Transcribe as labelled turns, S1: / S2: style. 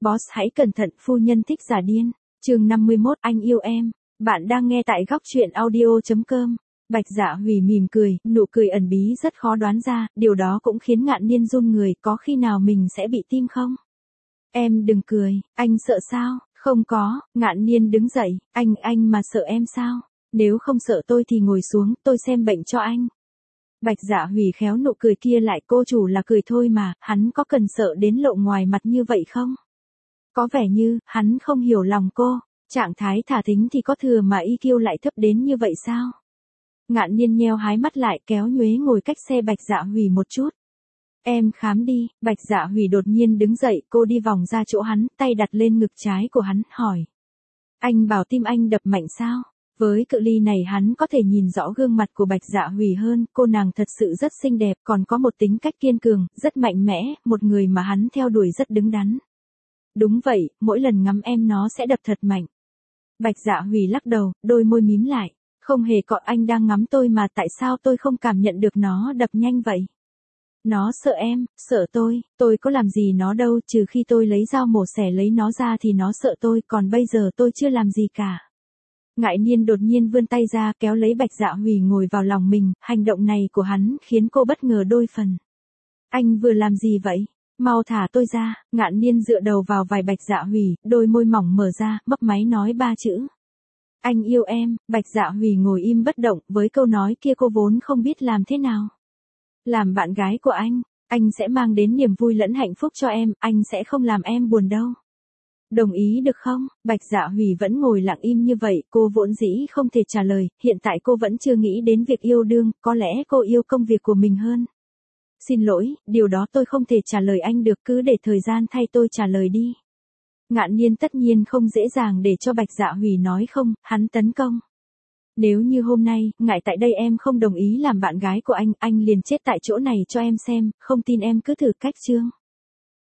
S1: Boss hãy cẩn thận, phu nhân thích giả điên. Chương 51, anh yêu em. Bạn đang nghe tại góc truyện audio.com. Bạch Dạ Hủy mỉm cười, nụ cười ẩn bí rất khó đoán ra, điều đó cũng khiến Ngạn Niên run người, có khi nào mình sẽ bị tim không? Em đừng cười, anh sợ sao? Không có, Ngạn Niên đứng dậy, anh mà sợ em sao? Nếu không sợ tôi thì ngồi xuống, tôi xem bệnh cho anh. Bạch Dạ Hủy khéo nụ cười kia lại, cô chủ là cười thôi mà, hắn có cần sợ đến lộ ngoài mặt như vậy không? Có vẻ như, hắn không hiểu lòng cô, trạng thái thả thính thì có thừa mà EQ lại thấp đến như vậy sao? Ngạn Niên nheo hái mắt lại, kéo nhuế ngồi cách xe Bạch Dạ Hủy một chút. Em khám đi. Bạch Dạ Hủy đột nhiên đứng dậy, cô đi vòng ra chỗ hắn, tay đặt lên ngực trái của hắn, hỏi. Anh bảo tim anh đập mạnh sao? Với cự ly này hắn có thể nhìn rõ gương mặt của Bạch Dạ Hủy hơn, cô nàng thật sự rất xinh đẹp, còn có một tính cách kiên cường, rất mạnh mẽ, một người mà hắn theo đuổi rất đứng đắn. Đúng vậy, mỗi lần ngắm em nó sẽ đập thật mạnh. Bạch Dạ Hủy lắc đầu, đôi môi mím lại. Không hề có, anh đang ngắm tôi mà tại sao tôi không cảm nhận được nó đập nhanh vậy? Nó sợ em, sợ tôi có làm gì nó đâu, trừ khi tôi lấy dao mổ xẻ lấy nó ra thì nó sợ tôi, còn bây giờ tôi chưa làm gì cả. Ngạn Niên đột nhiên vươn tay ra kéo lấy Bạch Dạ Hủy ngồi vào lòng mình, hành động này của hắn khiến cô bất ngờ đôi phần. Anh vừa làm gì vậy? Mau thả tôi ra. Ngạn Niên dựa đầu vào vai Bạch Dạ Hủy, đôi môi mỏng mở ra, mấp máy nói 3 chữ. Anh yêu em. Bạch Dạ Hủy ngồi im bất động, với câu nói kia cô vốn không biết làm thế nào. Làm bạn gái của anh sẽ mang đến niềm vui lẫn hạnh phúc cho em, anh sẽ không làm em buồn đâu. Đồng ý được không? Bạch Dạ Hủy vẫn ngồi lặng im như vậy, cô vốn dĩ không thể trả lời, hiện tại cô vẫn chưa nghĩ đến việc yêu đương, có lẽ cô yêu công việc của mình hơn. Xin lỗi, điều đó tôi không thể trả lời anh được, cứ để thời gian thay tôi trả lời đi. Ngạn Niên tất nhiên không dễ dàng để cho Bạch Dạ Hủy nói không, hắn tấn công. Nếu như hôm nay, ngại tại đây em không đồng ý làm bạn gái của anh liền chết tại chỗ này cho em xem, không tin em cứ thử cách chương.